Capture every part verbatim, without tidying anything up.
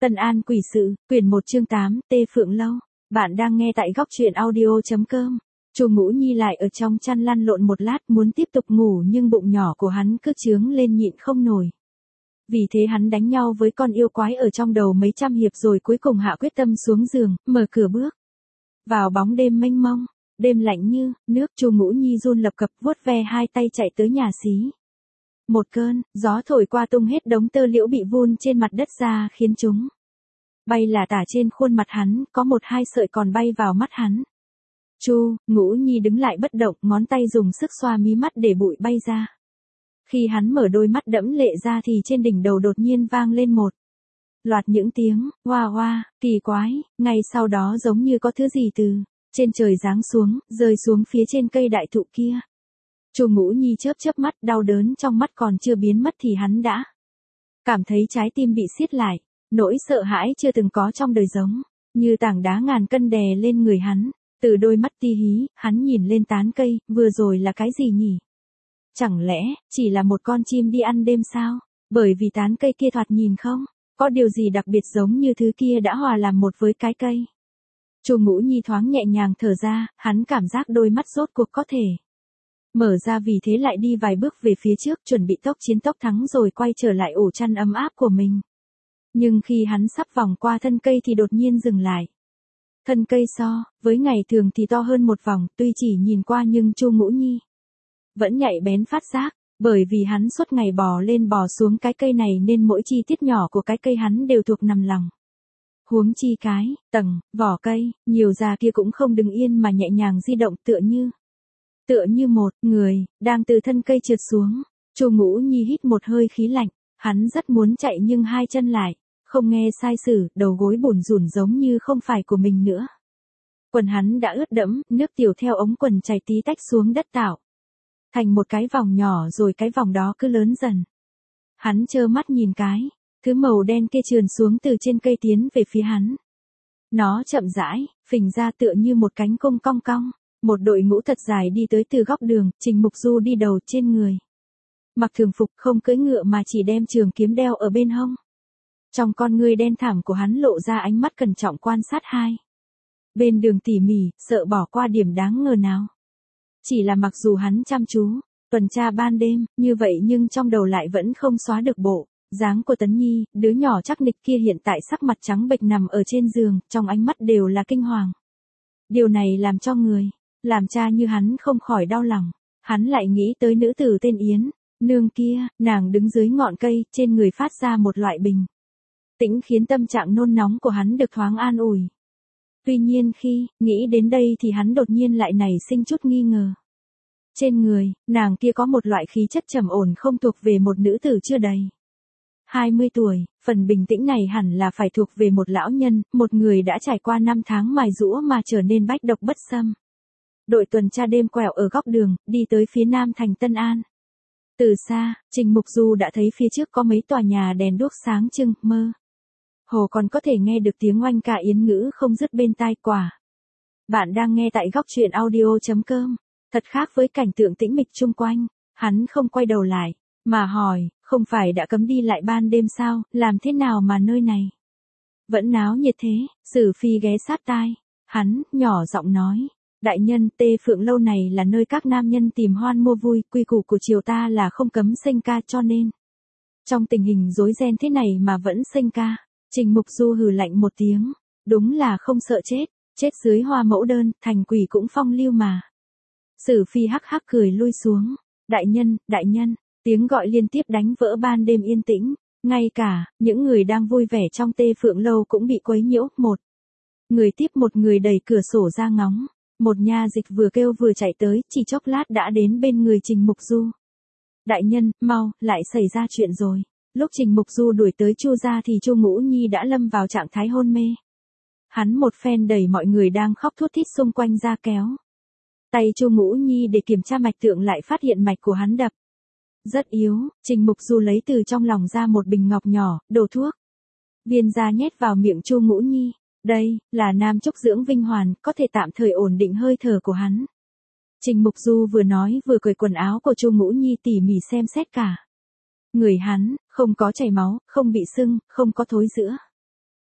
Tân An quỷ sự, quyển một chương tám, Tê Phượng Lâu. Bạn đang nghe tại góc truyện audio.com. Chu Ngũ Nhi lại ở trong chăn lăn lộn một lát muốn tiếp tục ngủ nhưng bụng nhỏ của hắn cứ trướng lên nhịn không nổi. Vì thế hắn đánh nhau với con yêu quái ở trong đầu mấy trăm hiệp rồi cuối cùng hạ quyết tâm xuống giường, mở cửa bước. Vào bóng đêm mênh mông, đêm lạnh như nước, Chu Ngũ Nhi run lập cập vuốt ve hai tay chạy tới nhà xí. Một cơn gió thổi qua tung hết đống tơ liễu bị vun trên mặt đất ra khiến chúng bay là tả trên khuôn mặt hắn, có một hai sợi còn bay vào mắt hắn. Chu Ngũ Nhi đứng lại bất động, ngón tay dùng sức xoa mí mắt để bụi bay ra. Khi hắn mở đôi mắt đẫm lệ ra thì trên đỉnh đầu đột nhiên vang lên một loạt những tiếng hoa hoa kỳ quái, ngay sau đó giống như có thứ gì từ trên trời giáng xuống, rơi xuống phía trên cây đại thụ kia. Chu Ngũ Nhi chớp chớp mắt, đau đớn trong mắt còn chưa biến mất thì hắn đã cảm thấy trái tim bị siết lại, nỗi sợ hãi chưa từng có trong đời giống như tảng đá ngàn cân đè lên người hắn. Từ đôi mắt ti hí, hắn nhìn lên tán cây, vừa rồi là cái gì nhỉ? Chẳng lẽ chỉ là một con chim đi ăn đêm sao? Bởi vì tán cây kia thoạt nhìn không có điều gì đặc biệt, giống như thứ kia đã hòa làm một với cái cây. Chu Ngũ Nhi thoáng nhẹ nhàng thở ra, hắn cảm giác đôi mắt rốt cuộc có thể mở ra, vì thế lại đi vài bước về phía trước, chuẩn bị tốc chiến tốc thắng rồi quay trở lại ổ chăn ấm áp của mình. Nhưng khi hắn sắp vòng qua thân cây thì đột nhiên dừng lại. Thân cây so với ngày thường thì to hơn một vòng, tuy chỉ nhìn qua nhưng Chu Ngũ Nhi vẫn nhạy bén phát giác, bởi vì hắn suốt ngày bò lên bò xuống cái cây này nên mỗi chi tiết nhỏ của cái cây hắn đều thuộc nằm lòng. Huống chi cái tầng vỏ cây nhiều già kia cũng không đứng yên mà nhẹ nhàng di động, tựa như tựa như một người đang từ thân cây trượt xuống. Chu Ngũ Nhi hít một hơi khí lạnh, hắn rất muốn chạy nhưng hai chân lại không nghe sai sử, đầu gối bủn rủn giống như không phải của mình nữa. Quần hắn đã ướt đẫm, nước tiểu theo ống quần chảy tí tách xuống đất tạo thành một cái vòng nhỏ, rồi cái vòng đó cứ lớn dần. Hắn trơ mắt nhìn cái thứ màu đen kia trườn xuống từ trên cây tiến về phía hắn. Nó chậm rãi phình ra tựa như một cánh cung cong cong. Một đội ngũ thật dài đi tới từ góc đường, Trình Mục Du đi đầu, trên người mặc thường phục, không cưỡi ngựa mà chỉ đem trường kiếm đeo ở bên hông. Trong con ngươi đen thẳm của hắn lộ ra ánh mắt cẩn trọng quan sát hai bên đường tỉ mỉ, sợ bỏ qua điểm đáng ngờ nào. Chỉ là mặc dù hắn chăm chú tuần tra ban đêm như vậy nhưng trong đầu lại vẫn không xóa được bộ dáng của Tấn Nhi, đứa nhỏ chắc nịch kia hiện tại sắc mặt trắng bệch nằm ở trên giường, trong ánh mắt đều là kinh hoàng. Điều này làm cho người làm cha như hắn không khỏi đau lòng. Hắn lại nghĩ tới nữ tử tên Yến Nương kia, nàng đứng dưới ngọn cây, trên người phát ra một loại bình tĩnh khiến tâm trạng nôn nóng của hắn được thoáng an ủi. Tuy nhiên khi nghĩ đến đây thì hắn đột nhiên lại nảy sinh chút nghi ngờ. Trên người nàng kia có một loại khí chất trầm ổn không thuộc về một nữ tử chưa đầy hai mươi tuổi, phần bình tĩnh này hẳn là phải thuộc về một lão nhân, một người đã trải qua năm tháng mài giũa mà trở nên bách độc bất xâm. Đội tuần tra đêm quẹo ở góc đường, đi tới phía nam thành Tân An. Từ xa, Trình Mục Du đã thấy phía trước có mấy tòa nhà đèn đuốc sáng trưng, mơ hồ còn có thể nghe được tiếng oanh ca yến ngữ không dứt bên tai. Quả bạn đang nghe tại góc truyện audio.com. Thật khác với cảnh tượng tĩnh mịch chung quanh, hắn không quay đầu lại mà hỏi, không phải đã cấm đi lại ban đêm sao, làm thế nào mà nơi này vẫn náo nhiệt thế? Sử Phi ghé sát tai hắn, nhỏ giọng nói, đại nhân, Tê Phượng Lâu này là nơi các nam nhân tìm hoan mua vui, quy củ của triều ta là không cấm sênh ca, cho nên trong tình hình rối ren thế này mà vẫn sênh ca. Trình Mục Du hừ lạnh một tiếng, đúng là không sợ chết, chết dưới hoa mẫu đơn, thành quỷ cũng phong lưu mà. Sử Phi hắc hắc cười lui xuống, đại nhân, đại nhân, tiếng gọi liên tiếp đánh vỡ ban đêm yên tĩnh, ngay cả những người đang vui vẻ trong Tê Phượng Lâu cũng bị quấy nhiễu. Một người tiếp một người đẩy cửa sổ ra ngóng. Một nha dịch vừa kêu vừa chạy tới, chỉ chốc lát đã đến bên người Trình Mục Du. Đại nhân, mau, lại xảy ra chuyện rồi. Lúc Trình Mục Du đuổi tới Chu gia thì Chu Ngũ Nhi đã lâm vào trạng thái hôn mê. Hắn một phen đẩy mọi người đang khóc thút thít xung quanh ra, kéo tay Chu Ngũ Nhi để kiểm tra mạch tượng, lại phát hiện mạch của hắn đập rất yếu. Trình Mục Du lấy từ trong lòng ra một bình ngọc nhỏ, đổ thuốc viên ra nhét vào miệng Chu Ngũ Nhi. Đây là nam trúc dưỡng vinh hoàn, có thể tạm thời ổn định hơi thở của hắn. Trình Mục Du vừa nói vừa cởi quần áo của Chu Ngũ Nhi tỉ mỉ xem xét cả người hắn, không có chảy máu, không bị sưng, không có thối rữa.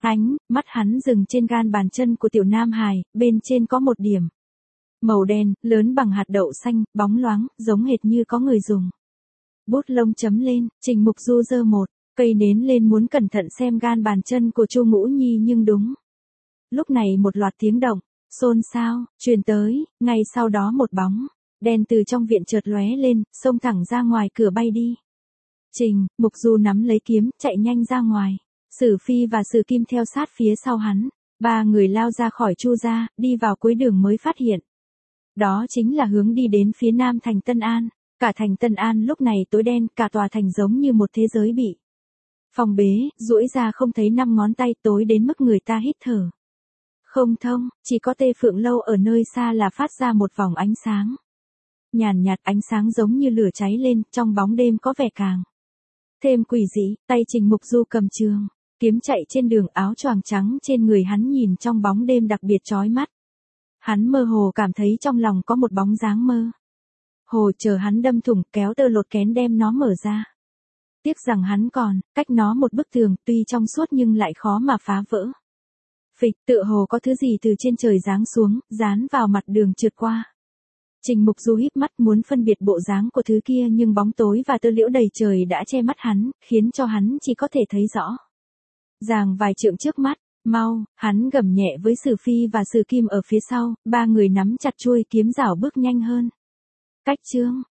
Ánh, mắt hắn dừng trên gan bàn chân của tiểu Nam Hải, bên trên có một điểm. Màu đen, lớn bằng hạt đậu xanh, bóng loáng, giống hệt như có người dùng. Bút lông chấm lên, Trình Mục Du giơ một cây nến lên muốn cẩn thận xem gan bàn chân của Chu Ngũ Nhi nhưng đúng. Lúc này một loạt tiếng động, xôn xao, truyền tới, ngay sau đó một bóng đen từ trong viện chợt lóe lên, xông thẳng ra ngoài cửa bay đi. Trình Mục Du nắm lấy kiếm, chạy nhanh ra ngoài. Sử Phi và Sử Kim theo sát phía sau hắn. Ba người lao ra khỏi Chu gia, đi vào cuối đường mới phát hiện. Đó chính là hướng đi đến phía nam thành Tân An. Cả thành Tân An lúc này tối đen, cả tòa thành giống như một thế giới bị phong bế, duỗi ra không thấy năm ngón tay, tối đến mức người ta hít thở không thông, chỉ có Tê Phượng Lâu ở nơi xa là phát ra một vòng ánh sáng. Nhàn nhạt, ánh sáng giống như lửa cháy lên, trong bóng đêm có vẻ càng thêm quỷ dị. Tay Trình Mục Du cầm trường kiếm chạy trên đường, áo choàng trắng trên người hắn nhìn trong bóng đêm đặc biệt chói mắt. Hắn mơ hồ cảm thấy trong lòng có một bóng dáng mơ hồ chờ hắn đâm thủng, kéo tơ lột kén đem nó mở ra. Tiếc rằng hắn còn cách nó một bức tường, tuy trong suốt nhưng lại khó mà phá vỡ. Phịch, tựa hồ có thứ gì từ trên trời giáng xuống, dán vào mặt đường trượt qua. Trình Mục Du híp mắt muốn phân biệt bộ dáng của thứ kia nhưng bóng tối và tơ liễu đầy trời đã che mắt hắn, khiến cho hắn chỉ có thể thấy rõ ràng vài trượng trước mắt. Mau, hắn gầm nhẹ với Sử Phi và Sử Kim ở phía sau, ba người nắm chặt chuôi kiếm rảo bước nhanh hơn. Cách chương